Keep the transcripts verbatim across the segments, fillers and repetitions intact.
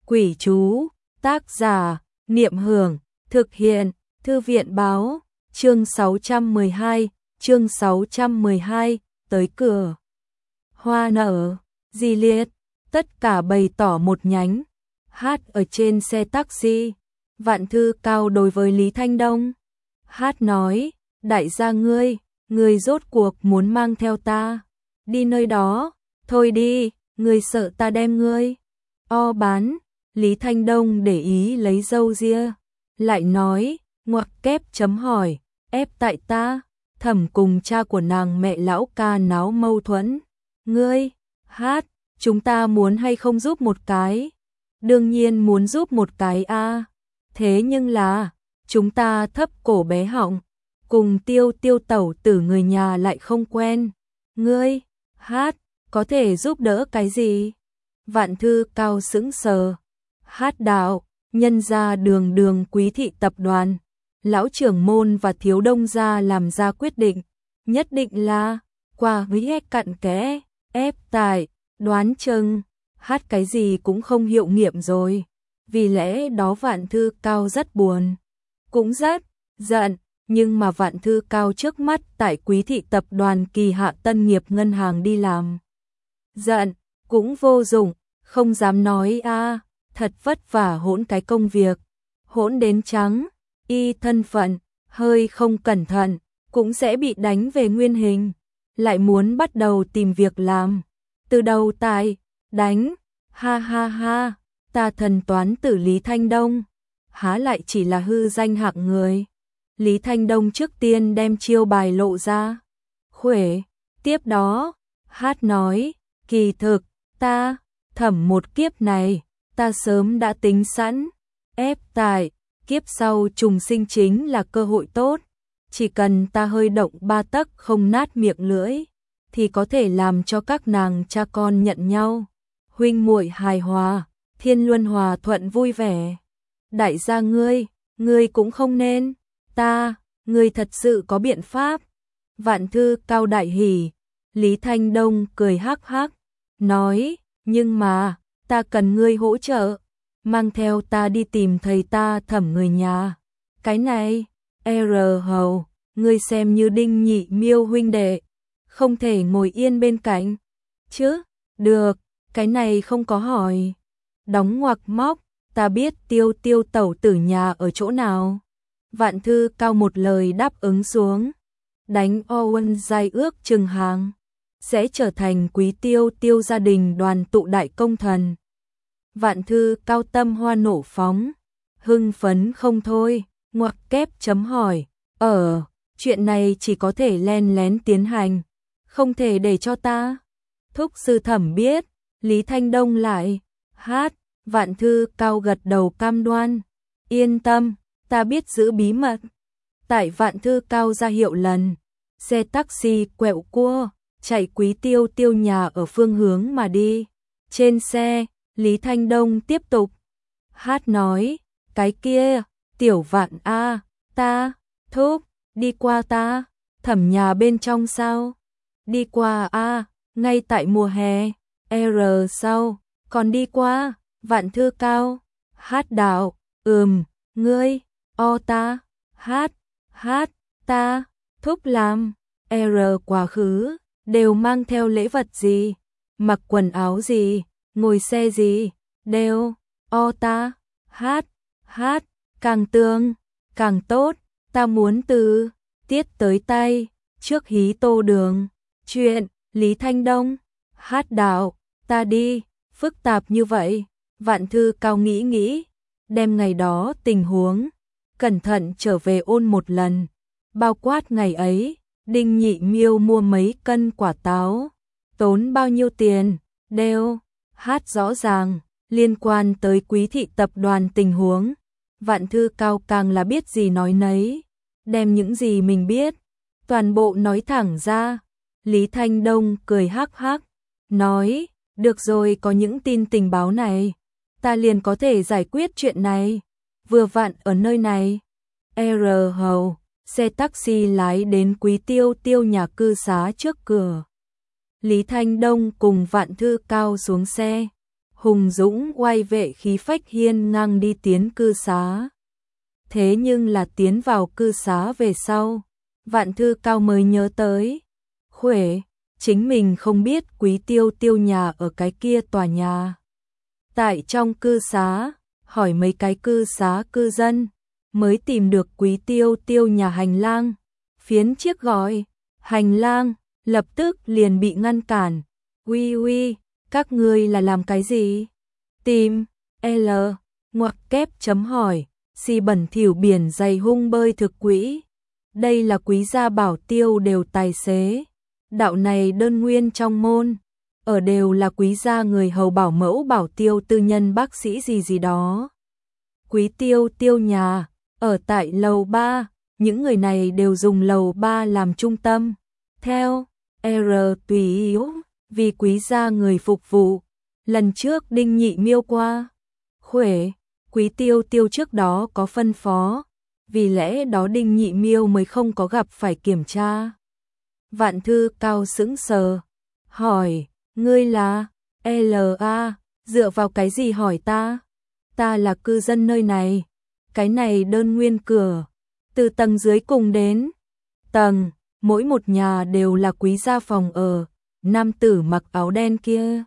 Quỷ chú, tác giả, Niệm Hưởng, thực hiện, Thư viện báo, chương sáu trăm mười hai, chương sáu trăm mười hai, tới cửa. Hoa nở, di liệt, tất cả bày tỏ một nhánh, hát ở trên xe taxi. Vạn Thư Cao đối với Lý Thanh Đông. Hát nói, đại gia ngươi, ngươi rốt cuộc muốn mang theo ta, đi nơi đó, thôi đi, ngươi sợ ta đem ngươi o bán. Lý Thanh Đông để ý lấy râu ria, lại nói, ngoặc kép chấm hỏi, ép tại ta, Thẩm cùng cha của nàng mẹ lão ca náo mâu thuẫn. Ngươi, Hát, chúng ta muốn hay không giúp một cái? Đương nhiên muốn giúp một cái a. À. Thế nhưng là, chúng ta thấp cổ bé họng, cùng tiêu tiêu tẩu tử người nhà lại không quen. Ngươi, Hát, có thể giúp đỡ cái gì? Vạn Thư Cao sững sờ. Hát đạo, nhân gia đường đường quý thị tập đoàn, lão trưởng môn và thiếu đông gia làm ra quyết định, nhất định là qua với hết cặn kẽ, ép tại, đoán chừng, Hát cái gì cũng không hiệu nghiệm rồi. Vì lẽ đó Vạn Thư Cao rất buồn, cũng rất giận, nhưng mà Vạn Thư Cao trước mắt tại quý thị tập đoàn Kỳ Hạ Tân Nghiệp ngân hàng đi làm. Giận, cũng vô dụng, không dám nói a. À. Thật vất vả hỗn cái công việc, hỗn đến trắng, y thân phận, hơi không cẩn thận, cũng sẽ bị đánh về nguyên hình, lại muốn bắt đầu tìm việc làm, từ đầu tại, đánh, ha ha ha, ta thần toán tử Lý Thanh Đông, há lại chỉ là hư danh hạng người. Lý Thanh Đông trước tiên đem chiêu bài lộ ra, khuể, tiếp đó, Hát nói, kỳ thực, ta, Thẩm một kiếp này, ta sớm đã tính sẵn, ép tại, kiếp sau trùng sinh chính là cơ hội tốt, chỉ cần ta hơi động ba tấc không nát miệng lưỡi, thì có thể làm cho các nàng cha con nhận nhau, huynh muội hài hòa, thiên luân hòa thuận vui vẻ. Đại gia ngươi, ngươi cũng không nên, ta, ngươi thật sự có biện pháp. Vạn Thư Cao đại hỉ, Lý Thanh Đông cười hắc hắc, nói, nhưng mà, ta cần ngươi hỗ trợ, mang theo ta đi tìm thầy ta Thẩm người nhà. Cái này, R hầu, ngươi xem như Đinh Nhị Miêu huynh đệ, không thể ngồi yên bên cạnh, chứ, được, cái này không có hỏi. Đóng ngoặc móc, ta biết tiêu tiêu tẩu tử nhà ở chỗ nào. Vạn Thư Cao một lời đáp ứng xuống, đánh Owen giai ước chừng hàng, sẽ trở thành quý tiêu tiêu gia đình đoàn tụ đại công thần. Vạn Thư Cao tâm hoa nổ phóng, hưng phấn không thôi, ngoặc kép chấm hỏi, ở, chuyện này chỉ có thể len lén tiến hành, không thể để cho ta. Thúc sư Thẩm biết, Lý Thanh Đông lại, Hát, Vạn Thư Cao gật đầu cam đoan, yên tâm, ta biết giữ bí mật. Tại Vạn Thư Cao ra hiệu lần, xe taxi quẹo cua, chạy quý tiêu tiêu nhà ở phương hướng mà đi. Trên xe, Lý Thanh Đông tiếp tục. Hát nói, cái kia, tiểu Vạn a, ta, thúc, đi qua ta, Thẩm nhà bên trong sao? Đi qua a, ngay tại mùa hè, R sau, còn đi qua, Vạn Thư Cao. Hát đạo, ừm, ngươi, o ta, Hát, Hát, ta, thúc làm, R quá khứ, đều mang theo lễ vật gì, mặc quần áo gì, ngồi xe gì, đều, o ta, Hát, Hát, càng tương, càng tốt, ta muốn từ tiết tới tay, trước hí tô đường, chuyện, Lý Thanh Đông, Hát đạo, ta đi, phức tạp như vậy. Vạn Thư Cao nghĩ nghĩ, đem ngày đó tình huống, cẩn thận trở về ôn một lần, bao quát ngày ấy, Đinh Nhị Miêu mua mấy cân quả táo, tốn bao nhiêu tiền, đều, Hát rõ ràng, liên quan tới quý thị tập đoàn tình huống. Vạn Thư Cao càng là biết gì nói nấy, đem những gì mình biết, toàn bộ nói thẳng ra. Lý Thanh Đông cười hắc hắc, nói, được rồi, có những tin tình báo này, ta liền có thể giải quyết chuyện này, vừa vặn ở nơi này. R hầu, xe taxi lái đến quý tiêu tiêu nhà cư xá trước cửa. Lý Thanh Đông cùng Vạn Thư Cao xuống xe, hùng dũng oai vệ khí phách hiên ngang đi tiến cư xá. Thế nhưng là tiến vào cư xá về sau, Vạn Thư Cao mới nhớ tới. Khuể, chính mình không biết Quý Tiêu Tiêu nhà ở cái kia tòa nhà. Tại trong cư xá, hỏi mấy cái cư xá cư dân, mới tìm được Quý Tiêu Tiêu nhà hành lang. Phiến chiếc gọi, hành lang, lập tức liền bị ngăn cản. Uy uy, các ngươi là làm cái gì? Tìm, L, ngoặc kép chấm hỏi, xì bẩn thỉu biển dày hung bơi thực quỹ. Đây là quý gia bảo tiêu đều tài xế. Đạo này đơn nguyên trong môn, ở đều là quý gia người hầu bảo mẫu bảo tiêu tư nhân bác sĩ gì gì đó. Quý Tiêu Tiêu nhà, ở tại lầu ba, những người này đều dùng lầu ba làm trung tâm. Theo, R tùy yếu, vì quý gia người phục vụ. Lần trước Đinh Nhị Miêu qua. Khuể, Quý Tiêu Tiêu trước đó có phân phó, vì lẽ đó Đinh Nhị Miêu mới không có gặp phải kiểm tra. Vạn Thư Cao sững sờ, hỏi, ngươi là, L A, dựa vào cái gì hỏi ta? Ta là cư dân nơi này, cái này đơn nguyên cửa, từ tầng dưới cùng đến tầng, mỗi một nhà đều là quý gia phòng ở, nam tử mặc áo đen kia.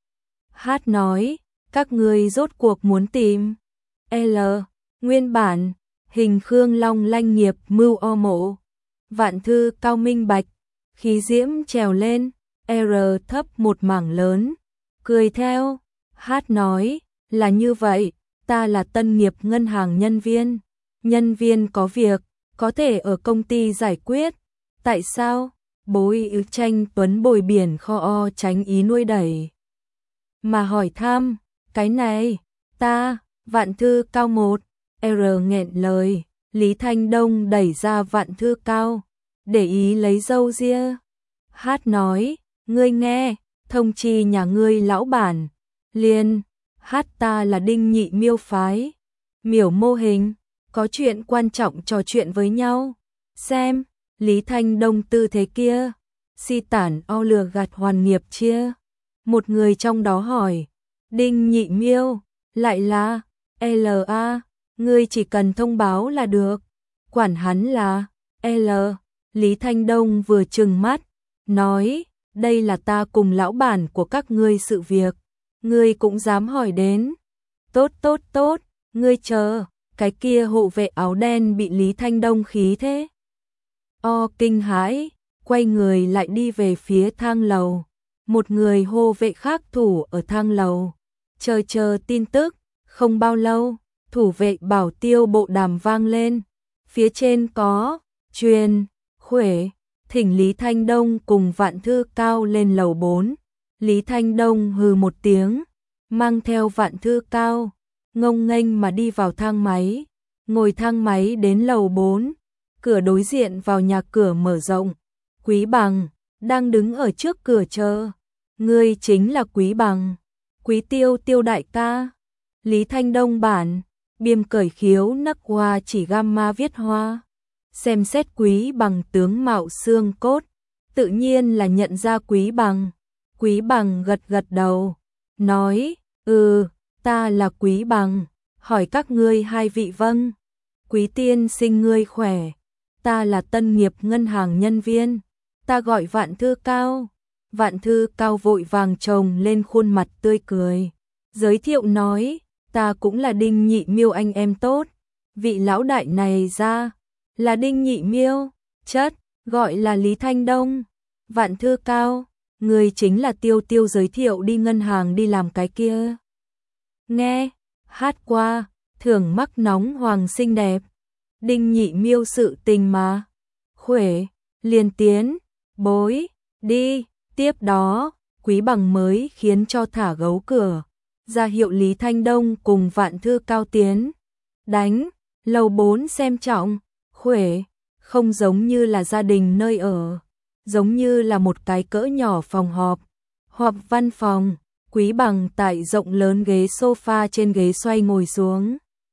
Hát nói, các ngươi rốt cuộc muốn tìm. L, nguyên bản, hình Khương Long lanh nghiệp mưu o mộ. Vạn Thư Cao minh bạch, khí diễm trèo lên, R thấp một mảng lớn, cười theo. Hát nói, là như vậy, ta là tân nghiệp ngân hàng nhân viên. Nhân viên có việc, có thể ở công ty giải quyết. Tại sao? Bối ứ tranh tuấn bồi biển kho o tránh ý nuôi đẩy. Mà hỏi thăm, cái này, ta, Vạn Thư Cao một, R nghẹn lời, Lý Thanh Đông đẩy ra Vạn Thư Cao, để ý lấy dâu ria. Hát nói, ngươi nghe, thông chi nhà ngươi lão bản, liền, hát ta là Đinh Nhị Miêu phái, miểu mô hình, có chuyện quan trọng trò chuyện với nhau, xem, Lý Thanh Đông tư thế kia, si tản o lừa gạt hoàn nghiệp chia. Một người trong đó hỏi, Đinh Nhị Miêu, lại là, L A, ngươi chỉ cần thông báo là được, quản hắn là, L, Lý Thanh Đông vừa trừng mắt, nói, đây là ta cùng lão bản của các ngươi sự việc, ngươi cũng dám hỏi đến, tốt tốt tốt, ngươi chờ, cái kia hộ vệ áo đen bị Lý Thanh Đông khí thế. O kinh hãi, quay người lại đi về phía thang lầu, một người hộ vệ khác thủ ở thang lầu, chờ chờ tin tức, không bao lâu, thủ vệ bảo tiêu bộ đàm vang lên, phía trên có, truyền, Khuể, thỉnh Lý Thanh Đông cùng Vạn Thư Cao lên lầu bốn, Lý Thanh Đông hừ một tiếng, mang theo Vạn Thư Cao, ngông nghênh mà đi vào thang máy, ngồi thang máy đến lầu bốn, cửa đối diện vào nhà cửa mở rộng, Quý Bằng, đang đứng ở trước cửa chờ, ngươi chính là Quý Bằng, Quý Tiêu Tiêu đại ca, Lý Thanh Đông bản, biêm cởi khiếu nắc hoa chỉ gamma viết hoa, xem xét Quý Bằng tướng mạo xương cốt, tự nhiên là nhận ra Quý Bằng, Quý Bằng gật gật đầu, nói, ừ, ta là Quý Bằng, hỏi các ngươi hai vị vâng, Quý tiên sinh ngươi khỏe, ta là tân nghiệp ngân hàng nhân viên, ta gọi Vạn Thư Cao. Vạn Thư Cao vội vàng chồng lên khuôn mặt tươi cười, giới thiệu nói, ta cũng là Đinh Nhị Miêu anh em tốt, vị lão đại này ra, là Đinh Nhị Miêu, chất, gọi là Lý Thanh Đông. Vạn Thư Cao, người chính là Tiêu Tiêu giới thiệu đi ngân hàng đi làm cái kia. Nghe, hát qua, thưởng mắc nóng hoàng xinh đẹp, Đinh Nhị Miêu sự tình mà, Khuể, liền tiến, bối, đi. Tiếp đó, Quý Bằng mới khiến cho thả gấu cửa, ra hiệu Lý Thanh Đông cùng Vạn Thư Cao tiến. Đánh, lầu bốn xem trọng, Khuể, không giống như là gia đình nơi ở, giống như là một cái cỡ nhỏ phòng họp, họp văn phòng, Quý Bằng tại rộng lớn ghế sofa trên ghế xoay ngồi xuống.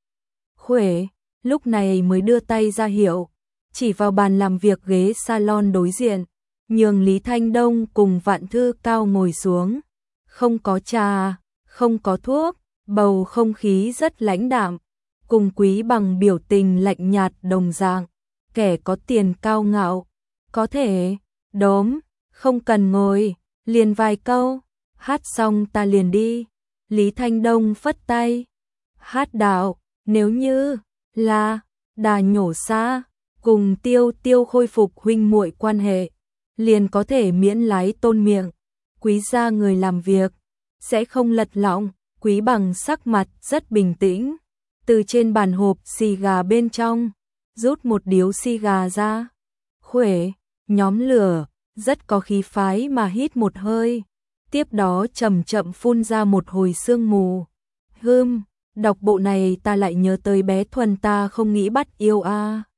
Khuể, lúc này mới đưa tay ra hiệu, chỉ vào bàn làm việc ghế salon đối diện. Nhường Lý Thanh Đông cùng Vạn Thư Cao ngồi xuống, không có trà, không có thuốc, bầu không khí rất lãnh đạm, cùng Quý Bằng biểu tình lạnh nhạt đồng dạng, kẻ có tiền cao ngạo, có thể, đốm, không cần ngồi, liền vài câu, hát xong ta liền đi. Lý Thanh Đông phất tay, hát đạo, nếu như là đà nhổ xa, cùng Tiêu Tiêu khôi phục huynh muội quan hệ, liền có thể miễn lái tôn miệng. Quý gia người làm việc sẽ không lật lọng. Quý Bằng sắc mặt rất bình tĩnh, từ trên bàn hộp xì gà bên trong rút một điếu xì gà ra, khuể, nhóm lửa, rất có khí phái mà hít một hơi, tiếp đó chậm chậm phun ra một hồi sương mù. Hừm, đọc bộ này ta lại nhớ tới bé Thuần ta không nghĩ bắt yêu a. À.